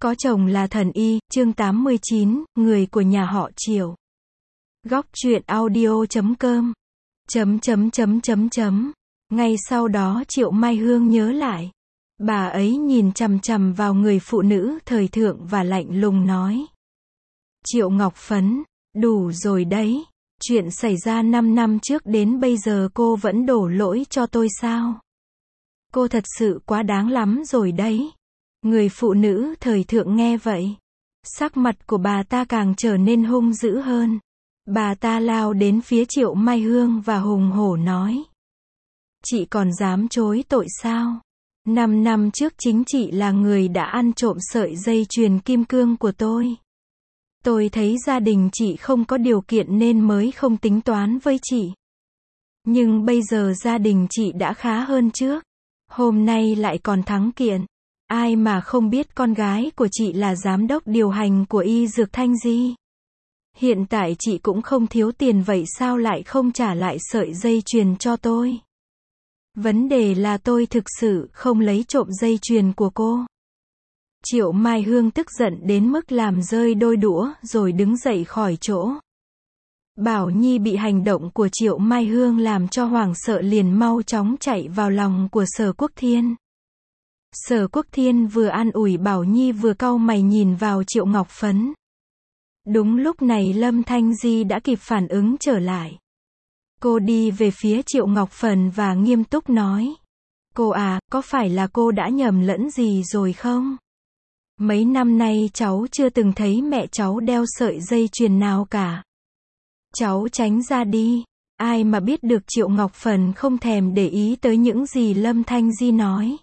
Có chồng là thần y, chương 89, người của nhà họ Triệu. Góc truyện audio.com. Ngay sau đó Triệu Mai Hương nhớ lại. Bà ấy nhìn chằm chằm vào người phụ nữ thời thượng và lạnh lùng nói. Triệu Ngọc Phấn, đủ rồi đấy. Chuyện xảy ra 5 năm trước đến bây giờ cô vẫn đổ lỗi cho tôi sao? Cô thật sự quá đáng lắm rồi đấy. Người phụ nữ thời thượng nghe vậy. Sắc mặt của bà ta càng trở nên hung dữ hơn. Bà ta lao đến phía Triệu Mai Hương và hùng hổ nói. Chị còn dám chối tội sao? 5 năm trước chính chị là người đã ăn trộm sợi dây chuyền kim cương của tôi. Tôi thấy gia đình chị không có điều kiện nên mới không tính toán với chị. Nhưng bây giờ gia đình chị đã khá hơn trước. Hôm nay lại còn thắng kiện. Ai mà không biết con gái của chị là giám đốc điều hành của Y Dược Thanh Di. Hiện tại chị cũng không thiếu tiền vậy sao lại không trả lại sợi dây chuyền cho tôi? Vấn đề là tôi thực sự không lấy trộm dây chuyền của cô. Triệu Mai Hương tức giận đến mức làm rơi đôi đũa rồi đứng dậy khỏi chỗ. Bảo Nhi bị hành động của Triệu Mai Hương làm cho hoảng sợ liền mau chóng chạy vào lòng của Sở Quốc Thiên. Sở Quốc Thiên vừa an ủi Bảo Nhi vừa cau mày nhìn vào Triệu Ngọc Phấn. Đúng lúc này Lâm Thanh Di đã kịp phản ứng trở lại. Cô đi về phía Triệu Ngọc Phấn và nghiêm túc nói. Cô à, có phải là cô đã nhầm lẫn gì rồi không? Mấy năm nay cháu chưa từng thấy mẹ cháu đeo sợi dây chuyền nào cả. Cháu tránh ra đi. Ai mà biết được Triệu Ngọc Phấn không thèm để ý tới những gì Lâm Thanh Di nói.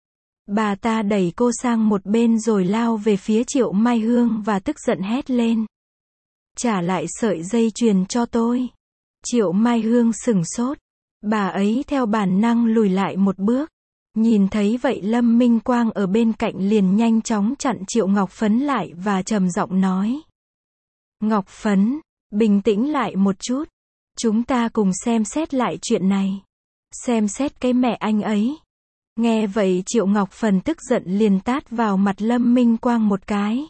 Bà ta đẩy cô sang một bên rồi lao về phía Triệu Mai Hương và tức giận hét lên. Trả lại sợi dây chuyền cho tôi. Triệu Mai Hương sửng sốt. Bà ấy theo bản năng lùi lại một bước. Nhìn thấy vậy Lâm Minh Quang ở bên cạnh liền nhanh chóng chặn Triệu Ngọc Phấn lại và trầm giọng nói. Ngọc Phấn, bình tĩnh lại một chút. Chúng ta cùng xem xét lại chuyện này. Xem xét cái mẹ anh ấy. Nghe vậy Triệu Ngọc Phấn tức giận liền tát vào mặt Lâm Minh Quang một cái.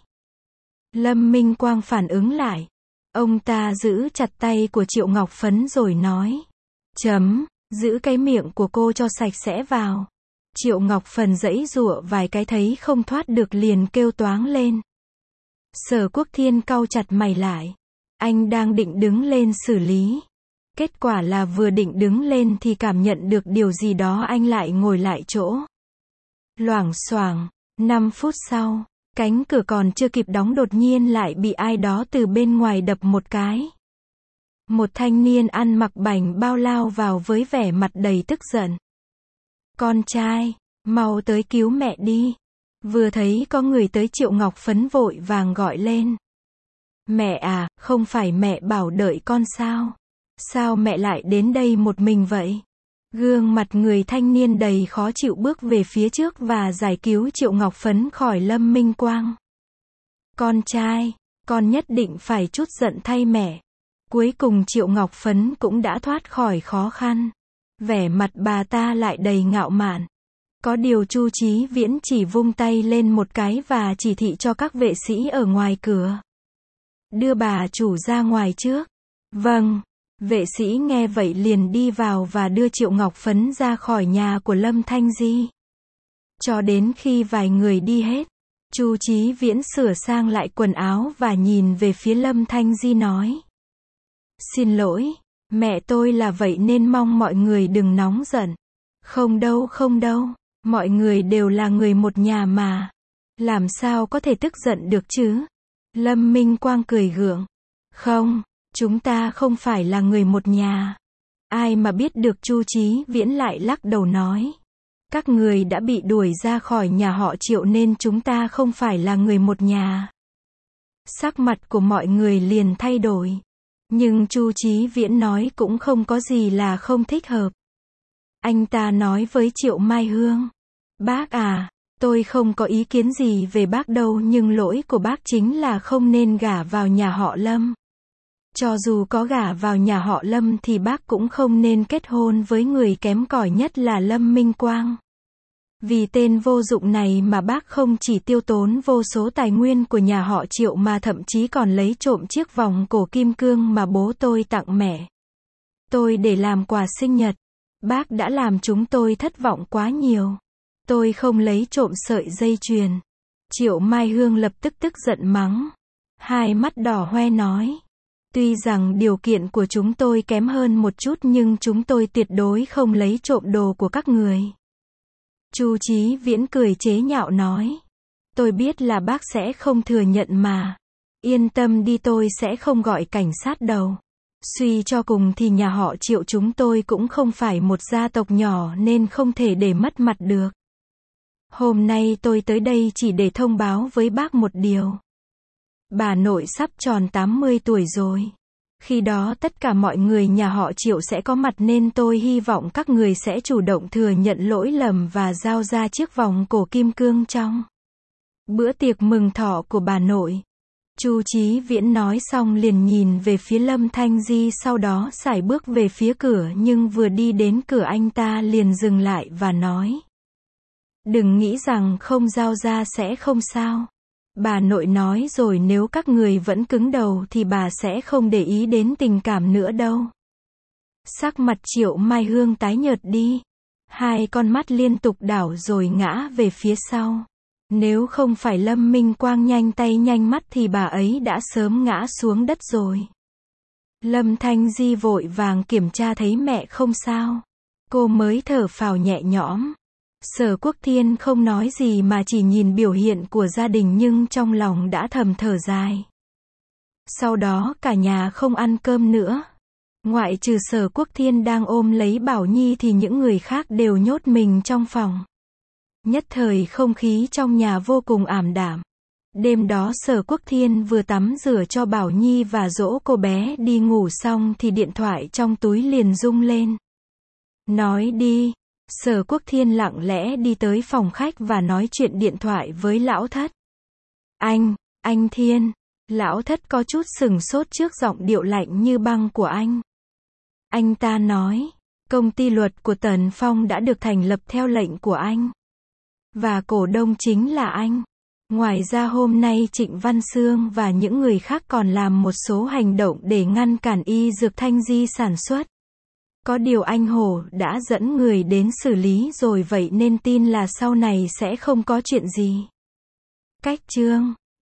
Lâm Minh Quang phản ứng lại. Ông ta giữ chặt tay của Triệu Ngọc Phấn rồi nói. Giữ cái miệng của cô cho sạch sẽ vào. Triệu Ngọc Phấn giãy giụa vài cái thấy không thoát được liền kêu toáng lên. Sở Quốc Thiên cau chặt mày lại. Anh đang định đứng lên xử lý. Kết quả là vừa định đứng lên thì cảm nhận được điều gì đó anh lại ngồi lại chỗ. Loảng xoảng, 5 phút sau, cánh cửa còn chưa kịp đóng đột nhiên lại bị ai đó từ bên ngoài đập một cái. Một thanh niên ăn mặc bảnh bao lao vào với vẻ mặt đầy tức giận. Con trai, mau tới cứu mẹ đi. Vừa thấy có người tới Triệu Ngọc Phấn vội vàng gọi lên. Mẹ à, không phải mẹ bảo đợi con sao? Sao mẹ lại đến đây một mình vậy? Gương mặt người thanh niên đầy khó chịu bước về phía trước và giải cứu Triệu Ngọc Phấn khỏi Lâm Minh Quang. Con trai, con nhất định phải trút giận thay mẹ. Cuối cùng Triệu Ngọc Phấn cũng đã thoát khỏi khó khăn. Vẻ mặt bà ta lại đầy ngạo mạn. Có điều Chu Chí Viễn chỉ vung tay lên một cái và chỉ thị cho các vệ sĩ ở ngoài cửa. Đưa bà chủ ra ngoài trước. Vâng. Vệ sĩ nghe vậy liền đi vào và đưa Triệu Ngọc Phấn ra khỏi nhà của Lâm Thanh Di. Cho đến khi vài người đi hết, Chu Chí Viễn sửa sang lại quần áo và nhìn về phía Lâm Thanh Di nói. Xin lỗi, mẹ tôi là vậy nên mong mọi người đừng nóng giận. Không đâu, mọi người đều là người một nhà mà. Làm sao có thể tức giận được chứ? Lâm Minh Quang cười gượng. Không. Chúng ta không phải là người một nhà. Ai mà biết được Chu Chí Viễn lại lắc đầu nói. Các người đã bị đuổi ra khỏi nhà họ Triệu nên chúng ta không phải là người một nhà. Sắc mặt của mọi người liền thay đổi. Nhưng Chu Chí Viễn nói cũng không có gì là không thích hợp. Anh ta nói với Triệu Mai Hương. Bác à, tôi không có ý kiến gì về bác đâu nhưng lỗi của bác chính là không nên gả vào nhà họ Lâm. Cho dù có gả vào nhà họ Lâm thì bác cũng không nên kết hôn với người kém cỏi nhất là Lâm Minh Quang. Vì tên vô dụng này mà bác không chỉ tiêu tốn vô số tài nguyên của nhà họ Triệu mà thậm chí còn lấy trộm chiếc vòng cổ kim cương mà bố tôi tặng mẹ tôi để làm quà sinh nhật. Bác đã làm chúng tôi thất vọng quá nhiều. Tôi không lấy trộm sợi dây chuyền. Triệu Mai Hương lập tức tức giận mắng. Hai mắt đỏ hoe nói. Tuy rằng điều kiện của chúng tôi kém hơn một chút nhưng chúng tôi tuyệt đối không lấy trộm đồ của các người. Chu Chí Viễn cười chế nhạo nói. Tôi biết là bác sẽ không thừa nhận mà. Yên tâm đi, tôi sẽ không gọi cảnh sát đâu. Suy cho cùng thì nhà họ Triệu chúng tôi cũng không phải một gia tộc nhỏ nên không thể để mất mặt được. Hôm nay tôi tới đây chỉ để thông báo với bác một điều. Bà nội sắp tròn 80 tuổi rồi. Khi đó tất cả mọi người nhà họ Triệu sẽ có mặt nên tôi hy vọng các người sẽ chủ động thừa nhận lỗi lầm và giao ra chiếc vòng cổ kim cương trong bữa tiệc mừng thọ của bà nội. Chu Chí Viễn nói xong liền nhìn về phía Lâm Thanh Di, sau đó sải bước về phía cửa, nhưng vừa đi đến cửa anh ta liền dừng lại và nói. Đừng nghĩ rằng không giao ra sẽ không sao. Bà nội nói rồi, nếu các người vẫn cứng đầu thì bà sẽ không để ý đến tình cảm nữa đâu. Sắc mặt Triệu Mai Hương tái nhợt đi. Hai con mắt liên tục đảo rồi ngã về phía sau. Nếu không phải Lâm Minh Quang nhanh tay nhanh mắt thì bà ấy đã sớm ngã xuống đất rồi. Lâm Thanh Di vội vàng kiểm tra thấy mẹ không sao. Cô mới thở phào nhẹ nhõm. Sở Quốc Thiên không nói gì mà chỉ nhìn biểu hiện của gia đình nhưng trong lòng đã thầm thở dài. Sau đó cả nhà không ăn cơm nữa. Ngoại trừ Sở Quốc Thiên đang ôm lấy Bảo Nhi thì những người khác đều nhốt mình trong phòng. Nhất thời không khí trong nhà vô cùng ảm đạm. Đêm đó Sở Quốc Thiên vừa tắm rửa cho Bảo Nhi và dỗ cô bé đi ngủ xong thì điện thoại trong túi liền rung lên. Nói đi. Sở Quốc Thiên lặng lẽ đi tới phòng khách và nói chuyện điện thoại với Lão Thất. Anh Thiên. Lão Thất có chút sừng sốt trước giọng điệu lạnh như băng của anh. Anh ta nói, công ty luật của Tần Phong đã được thành lập theo lệnh của anh. Và cổ đông chính là anh. Ngoài ra hôm nay Trịnh Văn Xương và những người khác còn làm một số hành động để ngăn cản Y Dược Thanh Di sản xuất. Có điều anh Hổ đã dẫn người đến xử lý rồi, vậy nên tin là sau này sẽ không có chuyện gì. Cách chương